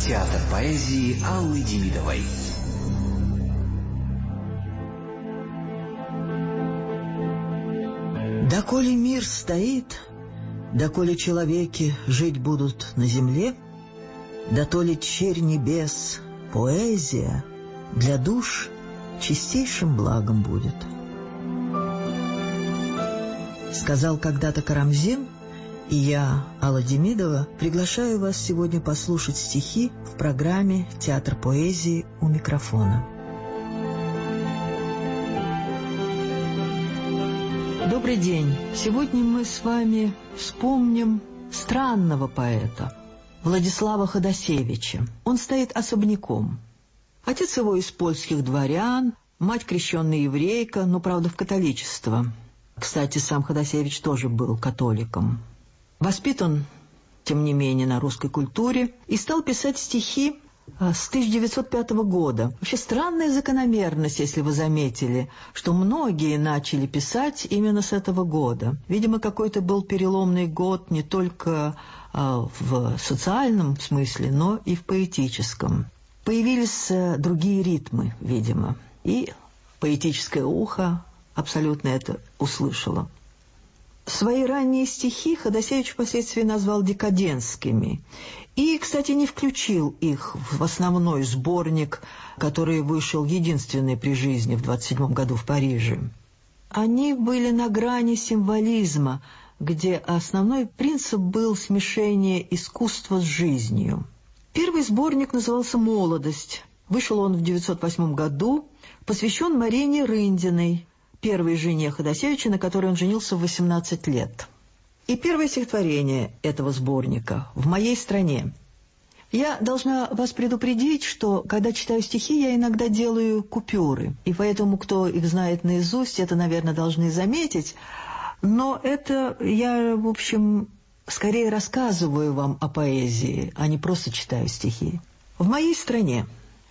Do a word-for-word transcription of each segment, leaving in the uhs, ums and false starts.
Театр поэзии Аллы Демидовой. Доколе мир стоит, доколе человеки жить будут на земле, дотоле черь небес, поэзия для душ чистейшим благом будет. Сказал когда-то Карамзин, и я, Алла Демидова, приглашаю вас сегодня послушать стихи в программе «Театр поэзии» у микрофона. Добрый день! Сегодня мы с вами вспомним странного поэта Владислава Ходосевича. Он стоит особняком. Отец его из польских дворян, мать крещенная еврейка, но, правда, в католичество. Кстати, сам Ходосевич тоже был католиком. Воспитан, тем не менее, на русской культуре и стал писать стихи с тысяча девятьсот пятого года. Вообще странная закономерность, если вы заметили, что многие начали писать именно с этого года. Видимо, какой-то был переломный год не только а, в социальном смысле, но и в поэтическом. Появились а, другие ритмы, видимо, и поэтическое ухо абсолютно это услышало. Свои ранние стихи Ходосевич впоследствии назвал декадентскими. И, кстати, не включил их в основной сборник, который вышел единственный при жизни в двадцать седьмом году в Париже. Они были на грани символизма, где основной принцип был смешение искусства с жизнью. Первый сборник назывался «Молодость». Вышел он в девятьсот восьмом году, посвящен Марине Рындиной, первой жене Ходосевича, на которой он женился в восемнадцать лет. И первое стихотворение этого сборника «В моей стране». Я должна вас предупредить, что, когда читаю стихи, я иногда делаю купюры. И поэтому, кто их знает наизусть, это, наверное, должны заметить. Но это я, в общем, скорее рассказываю вам о поэзии, а не просто читаю стихи. «В моей стране».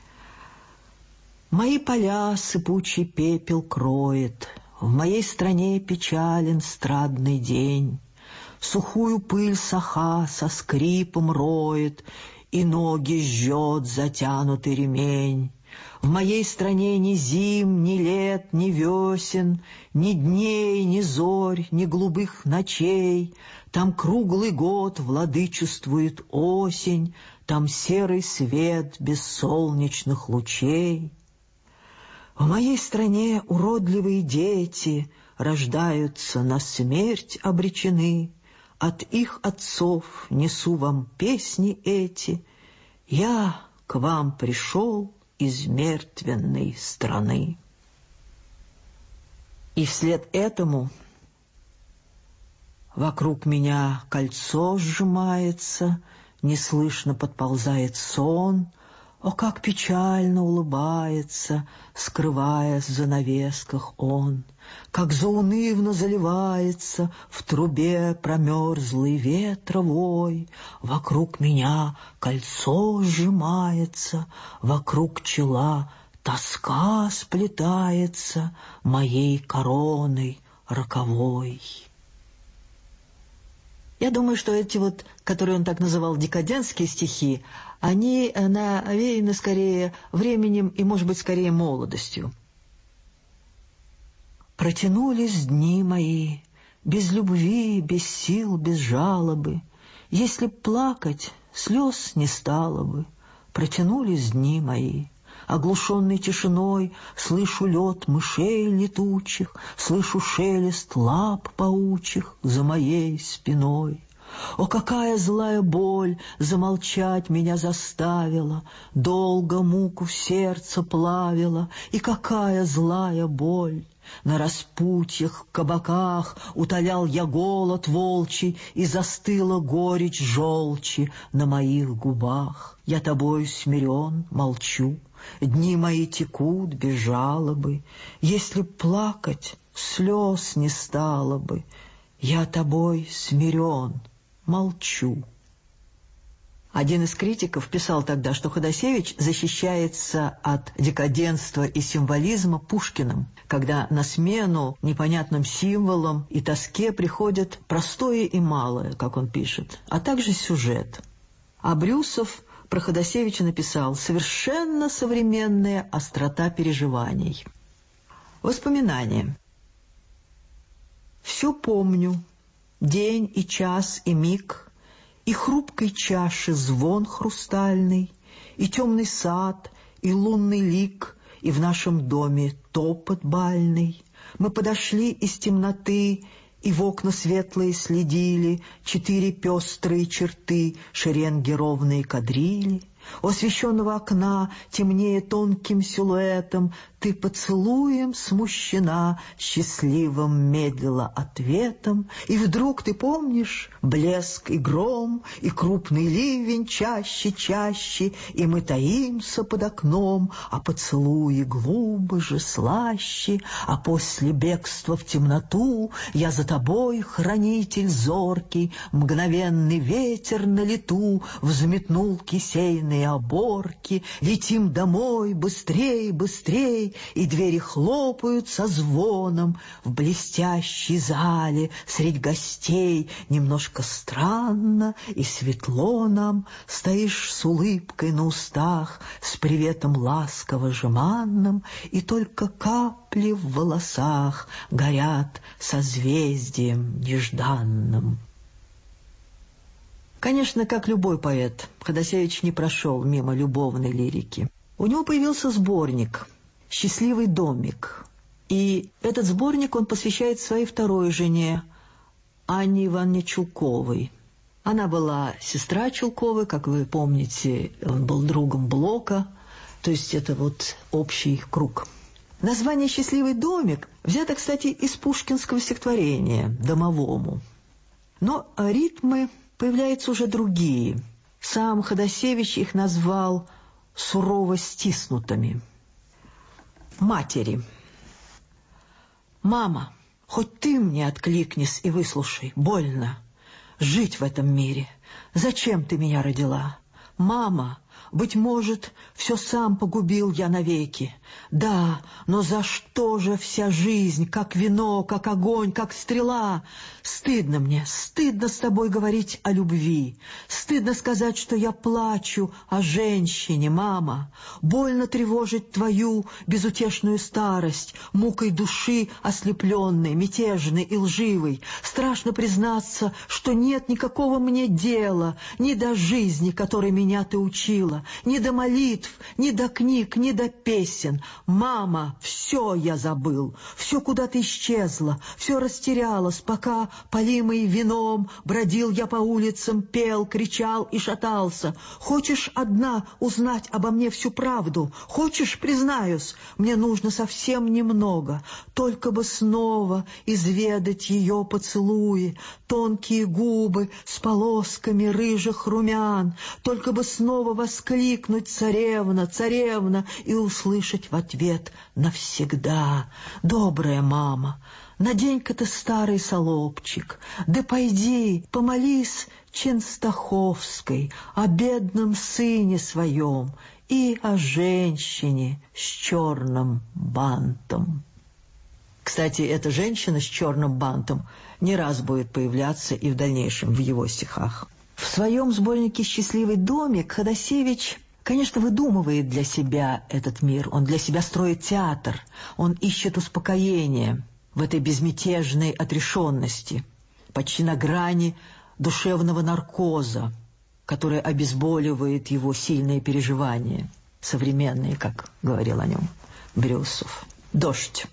Мои поля сыпучий пепел кроет, в моей стране печален страдный день. Сухую пыль соха со скрипом роет, и ноги жжет затянутый ремень. В моей стране ни зим, ни лет, ни весен, ни дней, ни зорь, ни голубых ночей. Там круглый год владычествует осень, там серый свет без солнечных лучей. В моей стране уродливые дети рождаются, на смерть обречены. От их отцов несу вам песни эти. Я к вам пришел из мертвенной страны. И вслед этому вокруг меня кольцо сжимается, неслышно подползает сон. О, как печально улыбается, скрываясь в занавесках он, как заунывно заливается в трубе промерзлый ветровой. Вокруг меня кольцо сжимается, вокруг чела тоска сплетается моей короной роковой. Я думаю, что эти вот, которые он так называл, декадентские стихи, они навеяны скорее временем и, может быть, скорее молодостью. Протянулись дни мои, без любви, без сил, без жалобы. Если б плакать, слез не стало бы. Протянулись дни мои. Оглушенный тишиной слышу лед мышей летучих, слышу шелест лап паучьих за моей спиной. О, какая злая боль замолчать меня заставила, долго муку в сердце плавила, и какая злая боль! На распутьях, кабаках утолял я голод волчий, и застыла горечь желчи на моих губах. Я тобой смирен, молчу, дни мои текут без жалобы. Если б плакать, слез не стало бы. Я тобой смирен, молчу. Один из критиков писал тогда, что Ходосевич защищается от декаденства и символизма Пушкиным, когда на смену непонятным символам и тоске приходят простое и малое, как он пишет, а также сюжет. А Брюсов про Ходосевича написал «Совершенно современная острота переживаний». Воспоминания. «Все помню, день и час и миг, и хрупкой чаши звон хрустальный, и темный сад, и лунный лик, и в нашем доме топот бальный. Мы подошли из темноты, и в окна светлые следили четыре пестрые черты, шеренги ровные кадрили. У освещенного окна, темнее тонким силуэтом, ты поцелуем смущена, счастливым медлила ответом. И вдруг ты помнишь блеск и гром, и крупный ливень чаще-чаще, и мы таимся под окном, а поцелуи глубже, слаще. А после бегства в темноту я за тобой, хранитель зоркий, мгновенный ветер на лету взметнул кисейный оборки, летим домой быстрей, быстрей, и двери хлопают со звоном. В блестящей зале средь гостей немножко странно и светло нам. Стоишь с улыбкой на устах, с приветом ласково жеманным, и только капли в волосах горят созвездием нежданным. Конечно, как любой поэт, Ходосевич не прошел мимо любовной лирики. У него появился сборник «Счастливый домик». И этот сборник он посвящает своей второй жене, Анне Ивановне Чулковой. Она была сестра Чулковой, как вы помните, он был другом Блока, то есть это вот общий круг. Название «Счастливый домик» взято, кстати, из пушкинского стихотворения «Домовому». Но ритмы появляются уже другие. Сам Ходосевич их назвал сурово стиснутыми. Матери. «Мама, хоть ты мне откликнись и выслушай, больно жить в этом мире. Зачем ты меня родила? Мама, быть может, все сам погубил я навеки. Да, но за что же вся жизнь, как вино, как огонь, как стрела? Стыдно мне, стыдно с тобой говорить о любви. Стыдно сказать, что я плачу о женщине, мама. Больно тревожить твою безутешную старость, мукой души ослепленной, мятежной и лживой. Страшно признаться, что нет никакого мне дела ни до жизни, которой меня ты учила, ни до молитв, ни до книг, ни до песен. Мама, все я забыл, все куда-то исчезло, все растерялось, пока, полимый вином, бродил я по улицам, пел, кричал и шатался. Хочешь одна узнать обо мне всю правду? Хочешь, признаюсь, мне нужно совсем немного, только бы снова изведать ее поцелуи, тонкие губы с полосками рыжих румян, только бы снова воскликнуть «Царевна, царевна!» и услышать в ответ «Навсегда, добрая мама, надень-ка ты старый солобчик, да пойди, помолись Ченстаховской о бедном сыне своем и о женщине с черным бантом». Кстати, эта женщина с черным бантом не раз будет появляться и в дальнейшем в его стихах. В своем сборнике «Счастливый домик» Ходосевич, конечно, выдумывает для себя этот мир, он для себя строит театр, он ищет успокоение в этой безмятежной отрешенности, почти на грани душевного наркоза, который обезболивает его сильные переживания, современные, как говорил о нем Брюсов. «Дождь.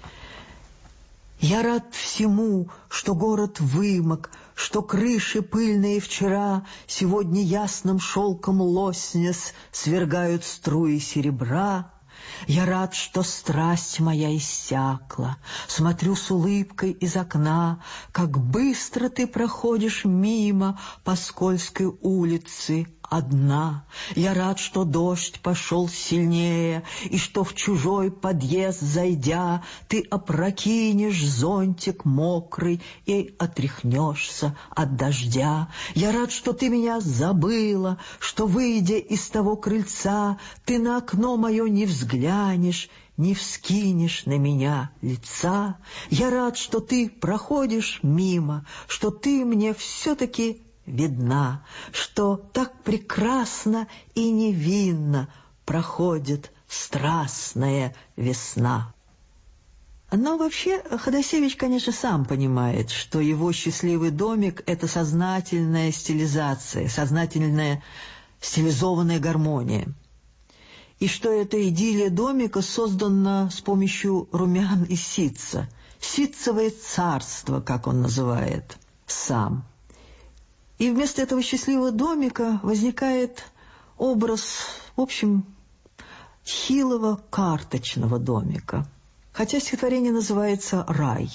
Я рад всему, что город вымок, что крыши пыльные вчера сегодня ясным шелком лоснясь свергают струи серебра. Я рад, что страсть моя иссякла, смотрю с улыбкой из окна, как быстро ты проходишь мимо по скользкой улице одна. Я рад, что дождь пошел сильнее, и что в чужой подъезд зайдя, ты опрокинешь зонтик мокрый и отряхнешься от дождя. Я рад, что ты меня забыла, что, выйдя из того крыльца, ты на окно мое не взглянешь, не вскинешь на меня лица. Я рад, что ты проходишь мимо, что ты мне все-таки видна, что так прекрасно и невинно проходит страстная весна. Но вообще Ходосевич, конечно, сам понимает, что его счастливый домик — это сознательная стилизация, сознательная стилизованная гармония. И что эта идиллия домика создана с помощью румян и ситца. Ситцевое царство, как он называет сам. И вместо этого счастливого домика возникает образ, в общем, хилого карточного домика. Хотя стихотворение называется «Рай».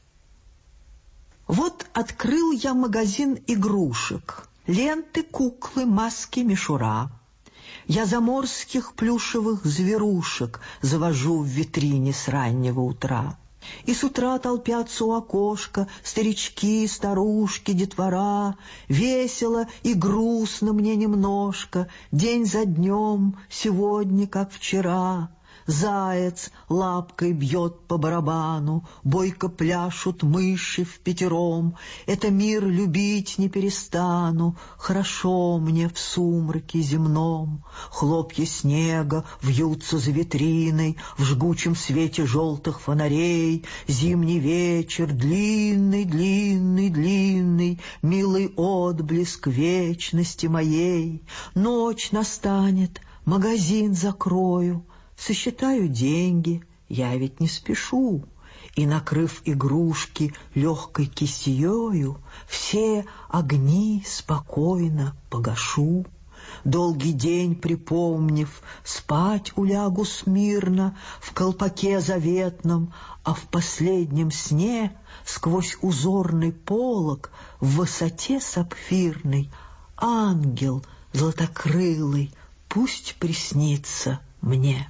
Вот открыл я магазин игрушек, ленты, куклы, маски, мишура. Я заморских плюшевых зверушек завожу в витрине с раннего утра. И с утра толпятся у окошка старички, старушки, детвора. Весело и грустно мне немножко, день за днем, сегодня как вчера. Заяц лапкой бьет по барабану, бойко пляшут мыши впятером. Это мир любить не перестану, хорошо мне в сумраке земном. Хлопья снега вьются за витриной, в жгучем свете желтых фонарей. Зимний вечер, длинный, длинный, длинный, милый отблеск вечности моей. Ночь настанет, магазин закрою, сосчитаю деньги, я ведь не спешу, и, накрыв игрушки легкой кисеёю, все огни спокойно погашу. Долгий день припомнив, спать улягу смирно в колпаке заветном, а в последнем сне сквозь узорный полог в высоте сапфирной ангел златокрылый пусть приснится мне.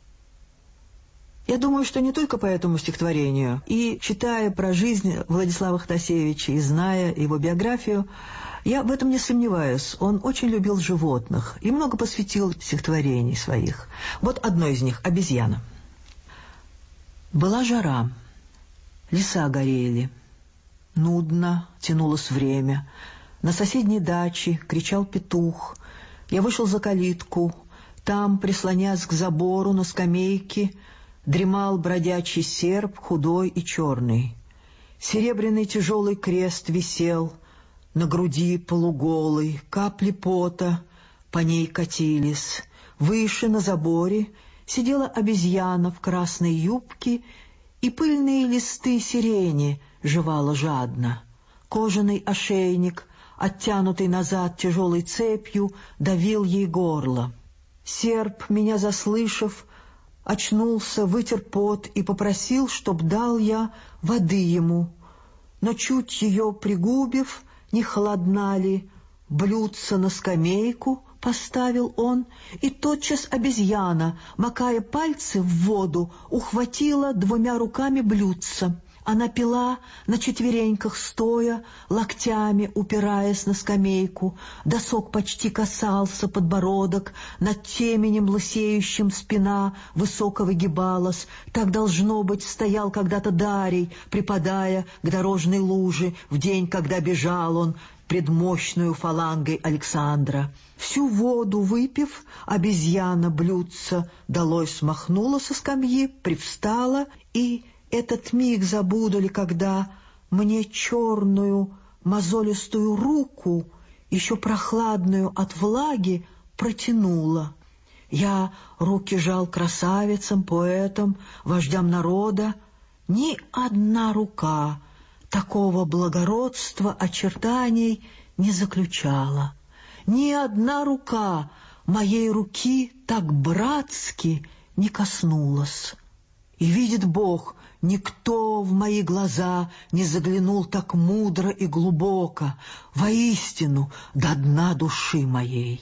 Я думаю, что не только по этому стихотворению, и читая про жизнь Владислава Ходосевича и зная его биографию, я в этом не сомневаюсь. Он очень любил животных и много посвятил стихотворений своих. Вот одно из них — «Обезьяна». Была жара, леса горели, нудно тянулось время. На соседней даче кричал петух. Я вышел за калитку. Там, прислонясь к забору на скамейке, дремал бродячий серп, худой и черный. Серебряный тяжелый крест висел на груди полуголой, капли пота по ней катились. Выше на заборе сидела обезьяна в красной юбке, и пыльные листы сирени жевала жадно. Кожаный ошейник, оттянутый назад тяжелой цепью, давил ей горло. Серп, меня заслышав, очнулся, вытер пот и попросил, чтоб дал я воды ему. Но чуть ее пригубив, не холодна ли, блюдце на скамейку поставил он, и тотчас обезьяна, макая пальцы в воду, ухватила двумя руками блюдце. Она пила на четвереньках стоя, локтями упираясь на скамейку. Досок почти касался подбородок, над теменем лысеющим спина высоко выгибалась. Так, должно быть, стоял когда-то Дарий, припадая к дорожной луже в день, когда бежал он пред мощную фалангой Александра. Всю воду выпив, обезьяна блюдца долой смахнула со скамьи, привстала, и этот миг забуду ли, когда мне черную мозолистую руку, еще прохладную от влаги, протянула. Я руки жал красавицам, поэтам, вождям народа. Ни одна рука такого благородства очертаний не заключала. Ни одна рука моей руки так братски не коснулась. И видит Бог, никто в мои глаза не заглянул так мудро и глубоко, воистину, до дна души моей.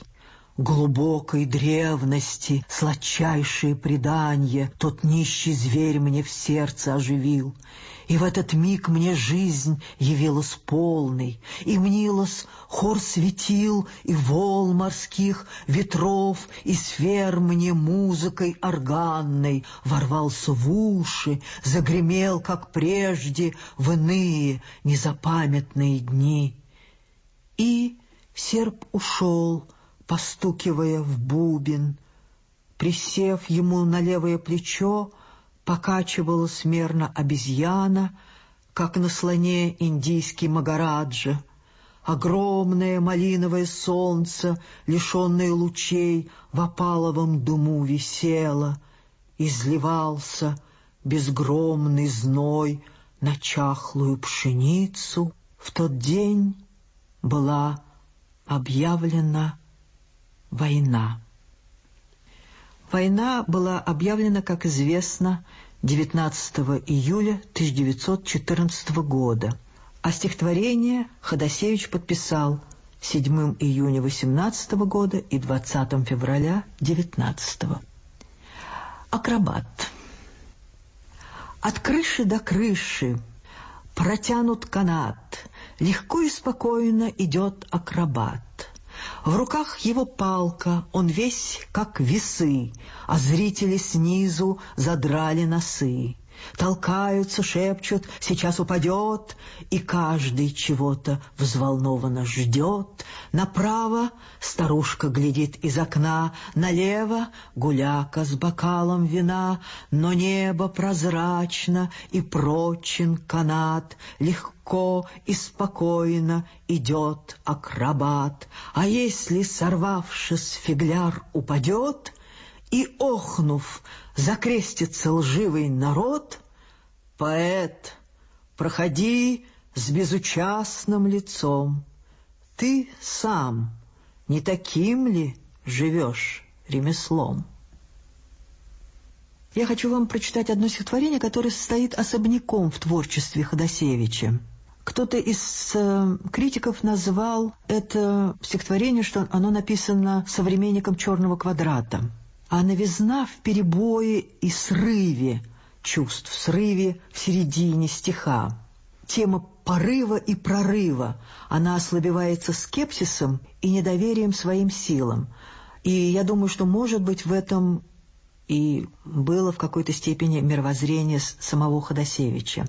Глубокой древности сладчайшие преданья тот нищий зверь мне в сердце оживил. И в этот миг мне жизнь явилась полной, и мнилась хор светил и волн морских, ветров, и сфер мне музыкой органной ворвался в уши, загремел, как прежде, в иные незапамятные дни. И серб ушел, постукивая в бубен. Присев ему на левое плечо, покачивалась мерно обезьяна, как на слоне индийский Магараджа. Огромное малиновое солнце, лишенное лучей, в опаловом дыму висело. Изливался безгромный зной на чахлую пшеницу. В тот день была объявлена война. Война была объявлена, как известно, девятнадцатого июля тысяча девятьсот четырнадцатого года, а стихотворение Ходосевич подписал седьмого июня восемнадцатого года и двадцатого февраля девятнадцатого. Акробат. От крыши до крыши протянут канат, легко и спокойно идет акробат. В руках его палка, он весь как весы, а зрители снизу задрали носы. Толкаются, шепчут, сейчас упадет, и каждый чего-то взволнованно ждет. Направо старушка глядит из окна, налево гуляка с бокалом вина, но небо прозрачно и прочен канат, легко и спокойно идет акробат. А если, сорвавшись, фигляр упадет и, охнув, закрестится лживый народ, поэт, проходи с безучастным лицом. Ты сам не таким ли живешь ремеслом? Я хочу вам прочитать одно стихотворение, которое стоит особняком в творчестве Ходосевича. Кто-то из э, критиков назвал это стихотворение, что оно написано современником «Черного квадрата». А новизна в перебое и срыве чувств, срыве в середине стиха. Тема порыва и прорыва, она ослабевается скепсисом и недоверием своим силам. И я думаю, что, может быть, в этом и было в какой-то степени мировоззрение самого Ходосевича.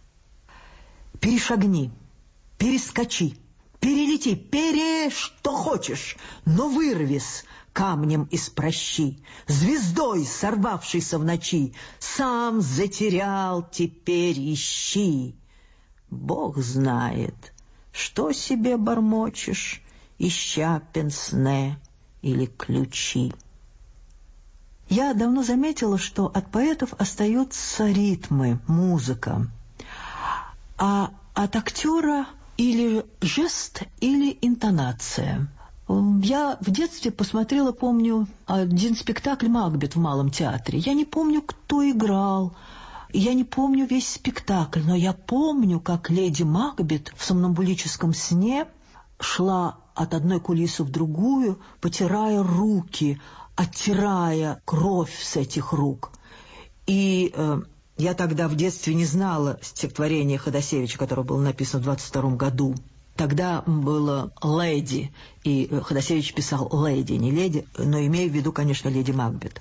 «Перешагни, перескочи, перелети, пере, что хочешь, но вырвись камнем из прощи, звездой, сорвавшейся в ночи, сам затерял, теперь ищи. Бог знает, что себе бормочешь, ища пенсне или ключи». Я давно заметила, что от поэтов остаются ритмы, музыка, а от актера или жест, или интонация. Я в детстве посмотрела, помню, один спектакль «Макбет» в Малом театре. Я не помню, кто играл, я не помню весь спектакль, но я помню, как леди Макбет в сомнамбулическом сне шла от одной кулисы в другую, потирая руки, оттирая кровь с этих рук. И э, я тогда в детстве не знала стихотворения Ходосевича, которое было написано в двадцать втором году. Тогда было «Леди», и Ходосевич писал «Леди», не «Леди», но имея в виду, конечно, леди Макбет.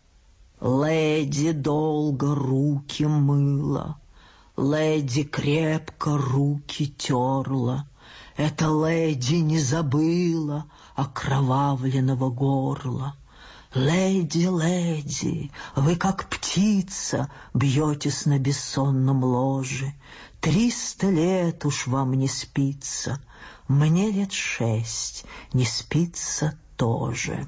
«Леди долго руки мыла, леди крепко руки терла, эта леди не забыла окровавленного горла. Леди, леди, вы, как птица, бьетесь на бессонном ложе. Триста лет уж вам не спится, мне лет шесть, не спится тоже».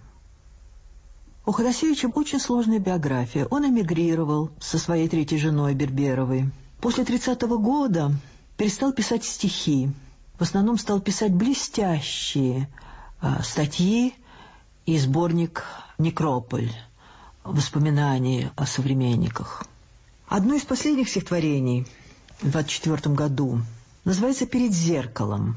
У Ходосевича очень сложная биография. Он эмигрировал со своей третьей женой Берберовой. После тридцатого года перестал писать стихи. В основном стал писать блестящие э, статьи и сборник «Некрополь», воспоминания о современниках. Одно из последних стихотворений в двадцать четвёртом году называется «Перед зеркалом».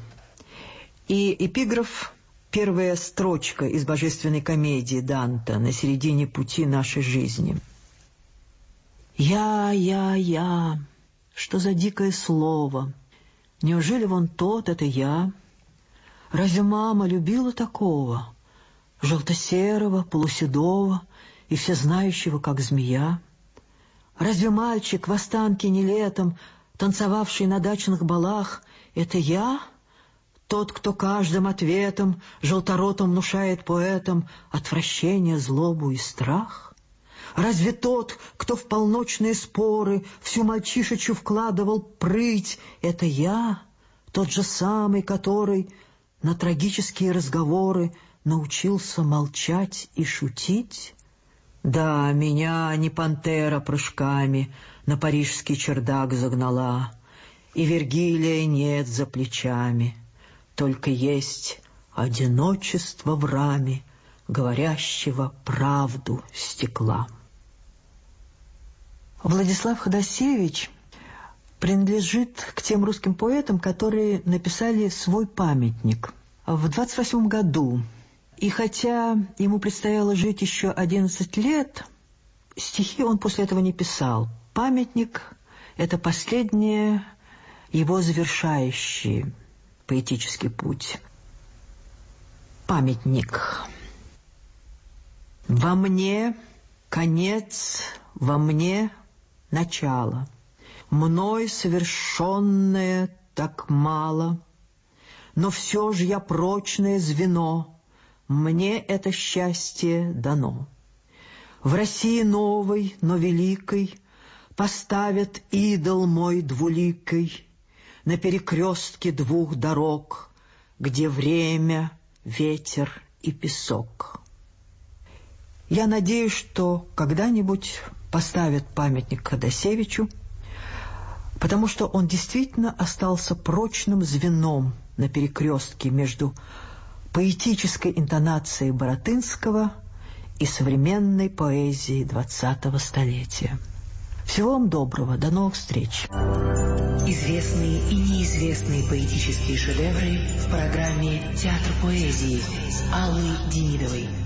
И эпиграф — первая строчка из божественной комедии Данте «На середине пути нашей жизни». «Я, я, я, что за дикое слово? Неужели вон тот — это я? Разве мама любила такого? Желто-серого, полуседого и всезнающего, как змея? Разве мальчик в Останкине летом, танцевавший на дачных балах, это я? тот, кто каждым ответом желторотом внушает поэтам отвращение, злобу и страх? Разве тот, кто в полночные споры всю мальчишечью вкладывал прыть, это я, тот же самый, который на трагические разговоры научился молчать и шутить? Да, меня не пантера прыжками на парижский чердак загнала, и Вергилия нет за плечами, только есть одиночество в раме говорящего правду стекла. Владислав Ходосевич принадлежит к тем русским поэтам, которые написали свой памятник в двадцать восьмом году. И хотя ему предстояло жить еще одиннадцать лет, стихи он после этого не писал. Памятник — это последний его завершающий поэтический путь. Памятник. Во мне конец, во мне начало. Мной совершенное так мало, но все же я прочное звено, мне это счастье дано. В России новой, но великой поставят идол мой двуликой на перекрестке двух дорог, где время, ветер и песок. Я надеюсь, что когда-нибудь поставят памятник Ходосевичу, потому что он действительно остался прочным звеном на перекрестке между поэтической интонацией Баратынского и современной поэзией двадцатого столетия. Всего вам доброго, до новых встреч. Известные и неизвестные поэтические шедевры в программе «Театр поэзии» с Аллой Демидовой.